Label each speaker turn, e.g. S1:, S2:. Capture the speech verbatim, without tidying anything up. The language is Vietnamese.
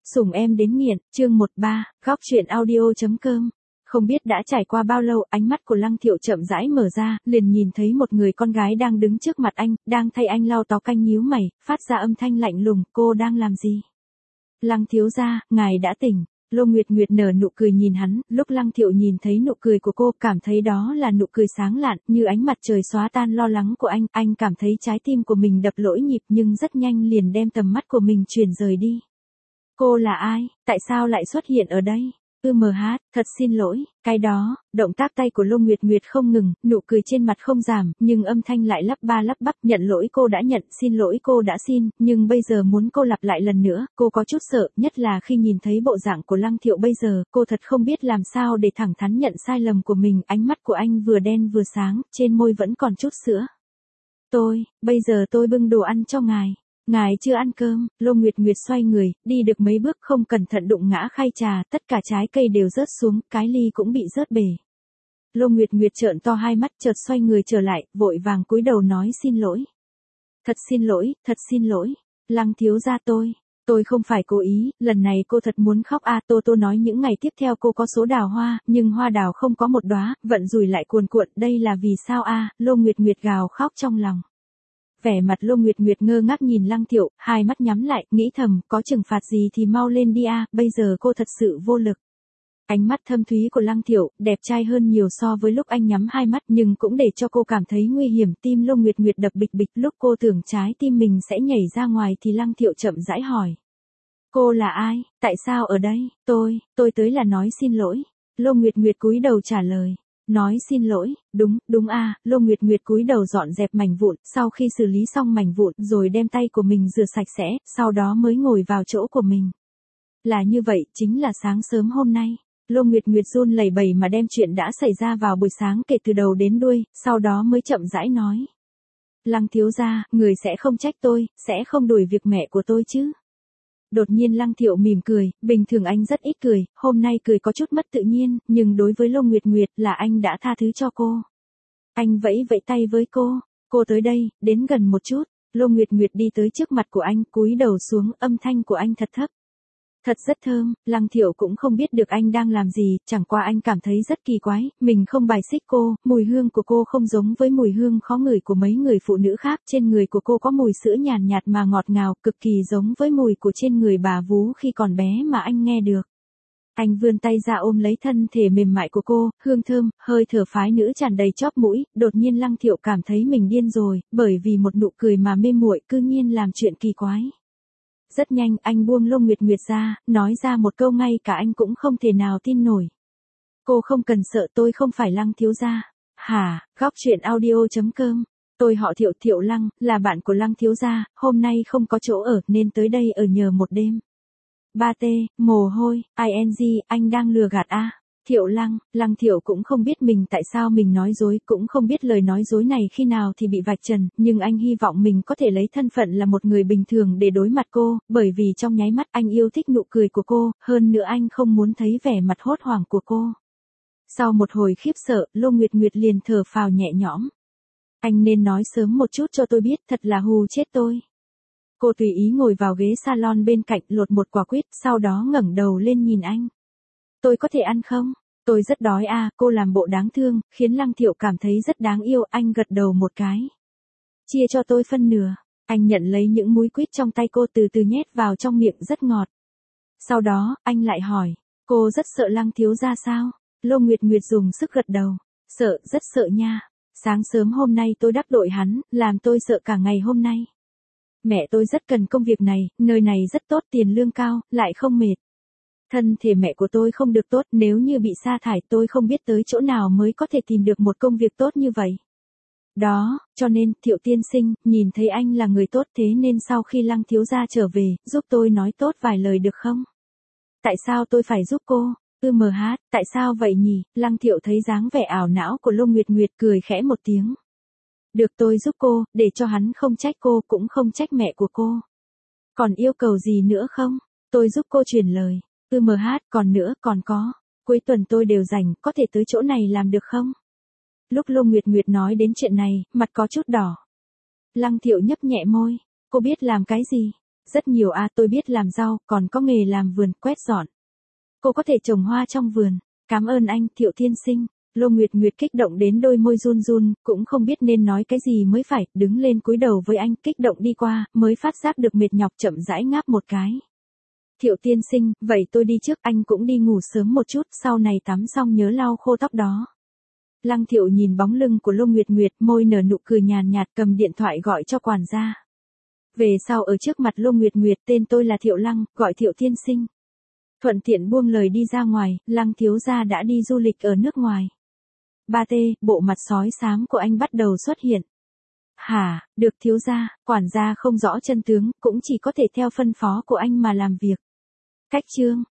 S1: Sủng em đến nghiện, chương một ba, góc truyện audio.com. Không biết đã trải qua bao lâu, ánh mắt của Lăng Thiệu chậm rãi mở ra, liền nhìn thấy một người con gái đang đứng trước mặt anh, đang thay anh lau tóc, canh nhíu mày, phát ra âm thanh lạnh lùng, cô đang làm gì? Lăng thiếu gia, ngài đã tỉnh. Lô Nguyệt Nguyệt nở nụ cười nhìn hắn, lúc Lăng Thiệu nhìn thấy nụ cười của cô, cảm thấy đó là nụ cười sáng lạn, như ánh mặt trời xóa tan lo lắng của anh, anh cảm thấy trái tim của mình đập lỗi nhịp nhưng rất nhanh liền đem tầm mắt của mình chuyển rời đi. Cô là ai, tại sao lại xuất hiện ở đây? Ư mờ hát, thật xin lỗi, cái đó, động tác tay của Lô Nguyệt Nguyệt không ngừng, nụ cười trên mặt không giảm, nhưng âm thanh lại lắp ba lắp bắp, nhận lỗi cô đã nhận, xin lỗi cô đã xin, nhưng bây giờ muốn cô lặp lại lần nữa, cô có chút sợ, nhất là khi nhìn thấy bộ dạng của Lăng Thiệu bây giờ, cô thật không biết làm sao để thẳng thắn nhận sai lầm của mình, ánh mắt của anh vừa đen vừa sáng, trên môi vẫn còn chút sữa. Tôi, bây giờ tôi bưng đồ ăn cho ngài. Ngài chưa ăn cơm. Lô Nguyệt Nguyệt xoay người, đi được mấy bước không cẩn thận đụng ngã khay trà, tất cả trái cây đều rớt xuống, cái ly cũng bị rớt bể. Lô Nguyệt Nguyệt trợn to hai mắt, chợt xoay người trở lại, vội vàng cúi đầu nói xin lỗi. Thật xin lỗi, thật xin lỗi. Lăng thiếu gia tôi, tôi không phải cố ý, lần này cô thật muốn khóc a. À, Tô Tô nói những ngày tiếp theo cô có số đào hoa, nhưng hoa đào không có một đóa, vận rủi lại cuồn cuộn, đây là vì sao a? À? Lô Nguyệt Nguyệt gào khóc trong lòng. Vẻ mặt Lô Nguyệt Nguyệt ngơ ngác nhìn Lăng Thiệu, hai mắt nhắm lại, nghĩ thầm, có trừng phạt gì thì mau lên đi a, bây giờ cô thật sự vô lực. Ánh mắt thâm thúy của Lăng Thiệu, đẹp trai hơn nhiều so với lúc anh nhắm hai mắt, nhưng cũng để cho cô cảm thấy nguy hiểm, tim Lô Nguyệt Nguyệt đập bịch bịch, lúc cô tưởng trái tim mình sẽ nhảy ra ngoài thì Lăng Thiệu chậm rãi hỏi. Cô là ai, tại sao ở đây? Tôi, tôi tới là nói xin lỗi. Lô Nguyệt Nguyệt cúi đầu trả lời. Nói xin lỗi, đúng, đúng a. À. Lô Nguyệt Nguyệt cúi đầu dọn dẹp mảnh vụn, sau khi xử lý xong mảnh vụn rồi đem tay của mình rửa sạch sẽ, sau đó mới ngồi vào chỗ của mình. Là như vậy, chính là sáng sớm hôm nay. Lô Nguyệt Nguyệt run lẩy bẩy mà đem chuyện đã xảy ra vào buổi sáng kể từ đầu đến đuôi, sau đó mới chậm rãi nói. Lăng thiếu gia, người sẽ không trách tôi, sẽ không đuổi việc mẹ của tôi chứ? Đột nhiên Lăng Thiệu mỉm cười, bình thường anh rất ít cười, hôm nay cười có chút mất tự nhiên, nhưng đối với Lô Nguyệt Nguyệt là anh đã tha thứ cho cô. Anh vẫy vẫy tay với cô, cô tới đây, đến gần một chút. Lô Nguyệt Nguyệt đi tới trước mặt của anh, cúi đầu xuống, âm thanh của anh thật thấp. Thật rất thơm. Lăng Thiệu cũng không biết được anh đang làm gì, chẳng qua anh cảm thấy rất kỳ quái, mình không bài xích cô, mùi hương của cô không giống với mùi hương khó ngửi của mấy người phụ nữ khác, trên người của cô có mùi sữa nhàn nhạt mà ngọt ngào, cực kỳ giống với mùi của trên người bà vú khi còn bé mà anh nghe được. Anh vươn tay ra ôm lấy thân thể mềm mại của cô, hương thơm, hơi thở phái nữ tràn đầy chóp mũi, đột nhiên Lăng Thiệu cảm thấy mình điên rồi, bởi vì một nụ cười mà mê muội cư nhiên làm chuyện kỳ quái. Rất nhanh anh buông Lô Nguyệt Nguyệt ra, nói ra một câu ngay cả anh cũng không thể nào tin nổi. Cô không cần sợ, tôi không phải Lăng thiếu gia. Hả, góc truyện audio.com. Tôi họ Thiệu, Thiệu Lăng, là bạn của Lăng thiếu gia, hôm nay không có chỗ ở nên tới đây ở nhờ một đêm. ba T, mồ hôi, ing, anh đang lừa gạt a. À? Thiệu Lăng, Lăng Thiệu cũng không biết mình tại sao mình nói dối, cũng không biết lời nói dối này khi nào thì bị vạch trần, nhưng anh hy vọng mình có thể lấy thân phận là một người bình thường để đối mặt cô, bởi vì trong nháy mắt anh yêu thích nụ cười của cô, hơn nữa anh không muốn thấy vẻ mặt hốt hoảng của cô. Sau một hồi khiếp sợ, Lô Nguyệt Nguyệt liền thở phào nhẹ nhõm. Anh nên nói sớm một chút cho tôi biết, thật là hù chết tôi. Cô tùy ý ngồi vào ghế salon bên cạnh, lột một quả quýt, sau đó ngẩng đầu lên nhìn anh. Tôi có thể ăn không? Tôi rất đói à, cô làm bộ đáng thương, khiến Lăng Thiệu cảm thấy rất đáng yêu, anh gật đầu một cái. Chia cho tôi phân nửa. Anh nhận lấy những múi quýt trong tay cô, từ từ nhét vào trong miệng rất ngọt. Sau đó, anh lại hỏi, cô rất sợ Lăng thiếu gia sao? Lô Nguyệt Nguyệt dùng sức gật đầu. Sợ, rất sợ nha. Sáng sớm hôm nay tôi đắc tội hắn, làm tôi sợ cả ngày hôm nay. Mẹ tôi rất cần công việc này, nơi này rất tốt, tiền lương cao, lại không mệt. Thân thể mẹ của tôi không được tốt, nếu như bị sa thải tôi không biết tới chỗ nào mới có thể tìm được một công việc tốt như vậy. Đó, cho nên, Thiệu tiên sinh, nhìn thấy anh là người tốt thế nên sau khi Lăng thiếu gia trở về, giúp tôi nói tốt vài lời được không? Tại sao tôi phải giúp cô? Ư mờ hát, tại sao vậy nhỉ? Lăng Thiệu thấy dáng vẻ ảo não của Lô Nguyệt Nguyệt cười khẽ một tiếng. Được, tôi giúp cô, để cho hắn không trách cô cũng không trách mẹ của cô. Còn yêu cầu gì nữa không? Tôi giúp cô truyền lời. Ư mờ hát, còn nữa, còn có. Cuối tuần tôi đều rảnh, có thể tới chỗ này làm được không? Lúc Lô Nguyệt Nguyệt nói đến chuyện này, mặt có chút đỏ. Lăng Thiệu nhấp nhẹ môi. Cô biết làm cái gì? Rất nhiều a, tôi biết làm rau, còn có nghề làm vườn, quét dọn. Cô có thể trồng hoa trong vườn. Cảm ơn anh, Thiệu tiên sinh. Lô Nguyệt Nguyệt kích động đến đôi môi run run, cũng không biết nên nói cái gì mới phải, đứng lên cúi đầu với anh, kích động đi qua, mới phát giác được mệt nhọc chậm rãi ngáp một cái. Thiệu tiên sinh, vậy tôi đi trước, anh cũng đi ngủ sớm một chút, sau này tắm xong nhớ lau khô tóc đó. Lăng Thiệu nhìn bóng lưng của Lô Nguyệt Nguyệt, môi nở nụ cười nhàn nhạt, cầm điện thoại gọi cho quản gia. Về sau ở trước mặt Lô Nguyệt Nguyệt, tên tôi là Thiệu Lăng, gọi Thiệu tiên sinh. Thuận tiện buông lời đi ra ngoài, Lăng thiếu gia đã đi du lịch ở nước ngoài. Ba T, bộ mặt sói xám của anh bắt đầu xuất hiện. Hả, được thiếu gia, quản gia không rõ chân tướng, cũng chỉ có thể theo phân phó của anh mà làm việc. Cách chương